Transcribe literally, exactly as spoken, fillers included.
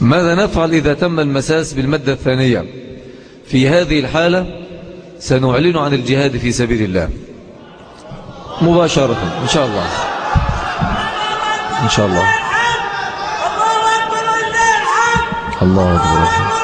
ماذا نفعل إذا تم المساس بالمادة الثانية؟ في هذه الحالة سنعلن عن الجهاد في سبيل الله مباشرة إن شاء الله. إن شاء الله. الله أكبر.